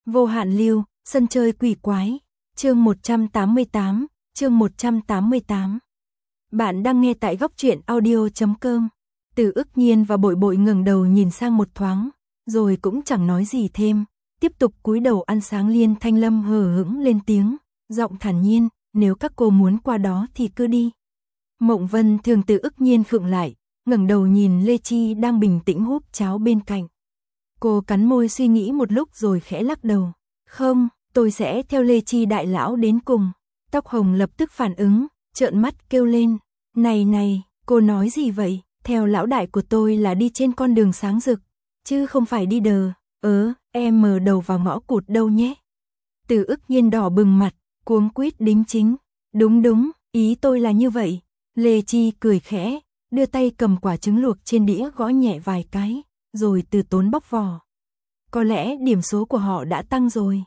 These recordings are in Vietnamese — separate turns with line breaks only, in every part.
Vô hạn lưu, sân chơi quỷ quái, chương 188, chương 188. Bạn đang nghe tại góc truyện audio.com. Từ Ức Nhiên và Bội Bội ngẩng đầu nhìn sang một thoáng, rồi cũng chẳng nói gì thêm, tiếp tục cúi đầu ăn sáng. Liên Thanh Lâm hờ hững lên tiếng, giọng thản nhiên, nếu các cô muốn qua đó thì cứ đi. Mộng Vân Thường Từ Ức Nhiên khựng lại, ngẩng đầu nhìn Lê Chi đang bình tĩnh húp cháo bên cạnh. Cô cắn môi suy nghĩ một lúc rồi khẽ lắc đầu. Không, tôi sẽ theo Lê Chi đại lão đến cùng. Tóc hồng lập tức phản ứng, trợn mắt kêu lên. Này này, cô nói gì vậy? Theo lão đại của tôi là đi trên con đường sáng rực, chứ không phải đi đờ. Em mở đầu vào ngõ cụt đâu nhé. Từ Ức Nhiên đỏ bừng mặt, cuống quýt đính chính. Đúng, ý tôi là như vậy. Lê Chi cười khẽ, đưa tay cầm quả trứng luộc trên đĩa gõ nhẹ vài cái, rồi từ tốn bóc vỏ. Có lẽ điểm số của họ đã tăng rồi.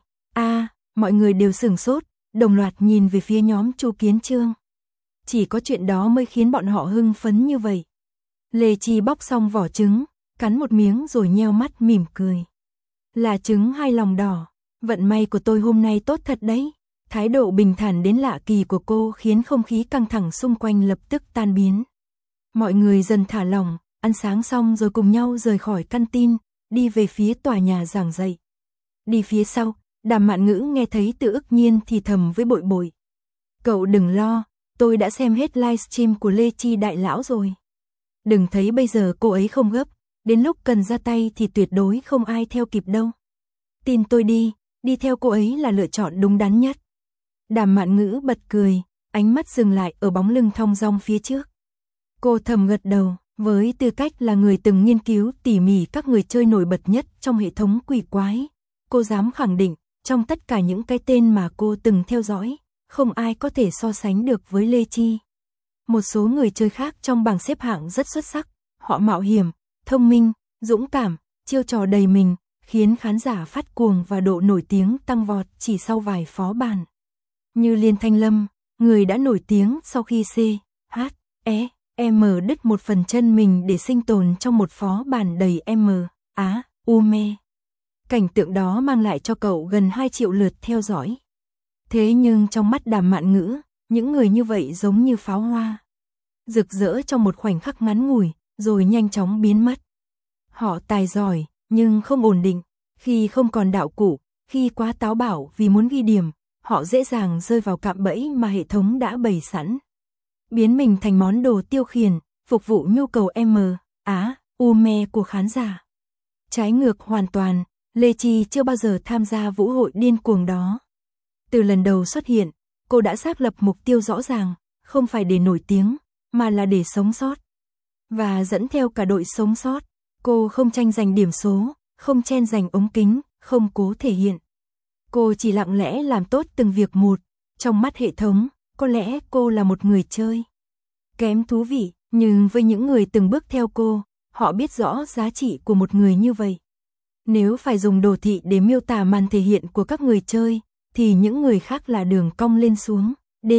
Mọi người đều sửng sốt, đồng loạt nhìn về phía nhóm Chu Kiến Chương. Chỉ có chuyện đó mới khiến bọn họ hưng phấn như vậy. Lê Chi bóc xong vỏ trứng, cắn một miếng rồi nheo mắt mỉm cười. Là trứng hay lòng đỏ? Vận may của tôi hôm nay tốt thật đấy. Thái độ bình thản đến lạ kỳ của cô khiến không khí căng thẳng xung quanh lập tức tan biến. Mọi người dần thả lỏng, ăn sáng xong rồi cùng nhau rời khỏi căn tin, đi về phía tòa nhà giảng dạy. Đi phía sau, Đàm Mạn Ngữ nghe thấy Từ Ức Nhiên thì thầm với Bội Bội. Cậu đừng lo, tôi đã xem hết livestream của Lê Chi đại lão rồi. Đừng thấy bây giờ cô ấy không gấp, đến lúc cần ra tay thì tuyệt đối không ai theo kịp đâu. Tin tôi đi theo cô ấy là lựa chọn đúng đắn nhất. Đàm Mạn Ngữ bật cười, ánh mắt dừng lại ở bóng lưng thong dong phía trước. Cô thầm gật đầu, với tư cách là người từng nghiên cứu tỉ mỉ các người chơi nổi bật nhất trong hệ thống quỷ quái. Cô dám khẳng định, trong tất cả những cái tên mà cô từng theo dõi, không ai có thể so sánh được với Lê Chi. Một số người chơi khác trong bảng xếp hạng rất xuất sắc, họ mạo hiểm, thông minh, dũng cảm, chiêu trò đầy mình, khiến khán giả phát cuồng và độ nổi tiếng tăng vọt chỉ sau vài phó bản. Như Liên Thanh Lâm, người đã nổi tiếng sau khi đứt một phần chân mình để sinh tồn trong một phó bản đầy mê. Cảnh tượng đó mang lại cho cậu gần 2 triệu lượt theo dõi. Thế nhưng trong mắt Đàm Mạn Ngữ, những người như vậy giống như pháo hoa, rực rỡ trong một khoảnh khắc ngắn ngủi, rồi nhanh chóng biến mất. Họ tài giỏi, nhưng không ổn định, khi không còn đạo cụ, khi quá táo bạo vì muốn ghi điểm, họ dễ dàng rơi vào cạm bẫy mà hệ thống đã bày sẵn. Biến mình thành món đồ tiêu khiển, phục vụ nhu cầu mê của khán giả. Trái ngược hoàn toàn, Lê Chi chưa bao giờ tham gia vũ hội điên cuồng đó. Từ lần đầu xuất hiện, cô đã xác lập mục tiêu rõ ràng, không phải để nổi tiếng, mà là để sống sót. Và dẫn theo cả đội sống sót, cô không tranh giành điểm số, không chen giành ống kính, không cố thể hiện. Cô chỉ lặng lẽ làm tốt từng việc một. Trong mắt hệ thống, có lẽ cô là một người chơi kém thú vị, nhưng với những người từng bước theo cô, họ biết rõ giá trị của một người như vậy. Nếu phải dùng đồ thị để miêu tả màn thể hiện của các người chơi, thì những người khác là đường cong lên xuống,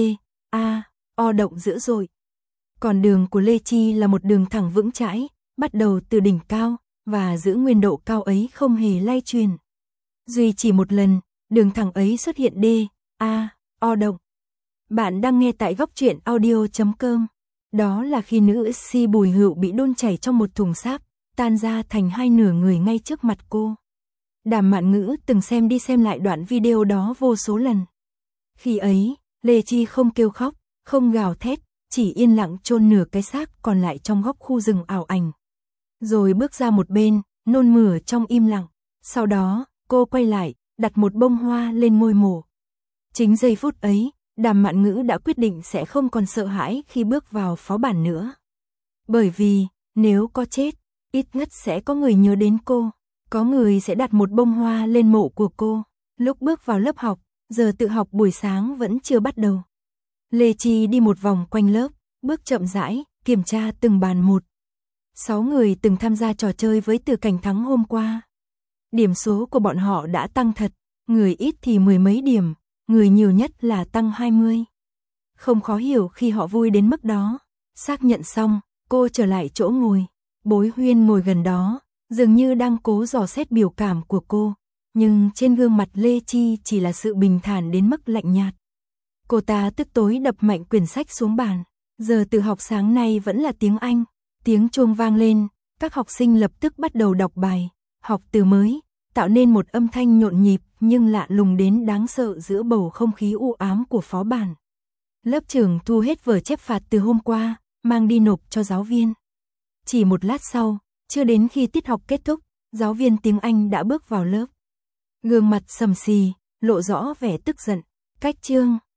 động dữ dội. Còn đường của Lê Chi là một đường thẳng vững chãi, bắt đầu từ đỉnh cao, và giữ nguyên độ cao ấy không hề lay chuyển. Duy chỉ một lần, đường thẳng ấy xuất hiện động. Bạn đang nghe tại góc truyện audio.com. Đó là khi nữ MC Bùi Hựu bị đun chảy trong một thùng sáp, tan ra thành hai nửa người ngay trước mặt cô. Đàm Mạn Ngữ từng xem đi xem lại đoạn video đó vô số lần. Khi ấy, Lê Chi không kêu khóc, không gào thét, chỉ yên lặng chôn nửa cái xác còn lại trong góc khu rừng ảo ảnh. Rồi bước ra một bên, nôn mửa trong im lặng. Sau đó, cô quay lại, đặt một bông hoa lên môi mổ. Chính giây phút ấy, Đàm Mạn Ngữ đã quyết định sẽ không còn sợ hãi khi bước vào phó bản nữa. Bởi vì, nếu có chết, ít nhất sẽ có người nhớ đến cô. Có người sẽ đặt một bông hoa lên mộ của cô. Lúc bước vào lớp học, giờ tự học buổi sáng vẫn chưa bắt đầu. Lê Chi đi một vòng quanh lớp, bước chậm rãi, kiểm tra từng bàn một. 6 người từng tham gia trò chơi với Từ Cảnh thắng hôm qua. Điểm số của bọn họ đã tăng thật, người ít thì 10 mấy điểm, người nhiều nhất là tăng 20. Không khó hiểu khi họ vui đến mức đó. Xác nhận xong, cô trở lại chỗ ngồi. Bối Huyên ngồi gần đó, dường như đang cố dò xét biểu cảm của cô. nhưng trên gương mặt Lê Chi chỉ là sự bình thản đến mức lạnh nhạt. Cô ta tức tối đập mạnh quyển sách xuống bàn. Giờ tự học sáng nay vẫn là tiếng Anh. Tiếng chuông vang lên, các học sinh lập tức bắt đầu đọc bài, học từ mới, tạo nên một âm thanh nhộn nhịp nhưng lạ lùng đến đáng sợ giữa bầu không khí u ám của phó bản. Lớp trưởng thu hết vở chép phạt từ hôm qua, mang đi nộp cho giáo viên. Chỉ một lát sau, chưa đến khi tiết học kết thúc, giáo viên tiếng Anh đã bước vào lớp. Gương mặt sầm xì, lộ rõ vẻ tức giận. Cách chương